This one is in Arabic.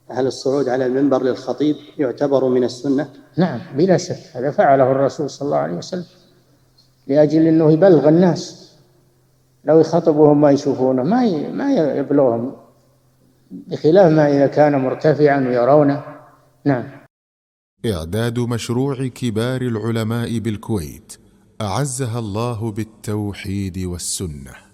هل الصعود على المنبر للخطيب يعتبر من السنة؟ نعم بلا شك، هذا فعله الرسول صلى الله عليه وسلم لأجل أنه يبلغ الناس، لو يخاطبهم ما يشوفونه ما يبلغهم، بخلاف ما إذا كان مرتفعا ويرونه. نعم. إعداد مشروع كبار العلماء بالكويت أعزها الله بالتوحيد والسنة.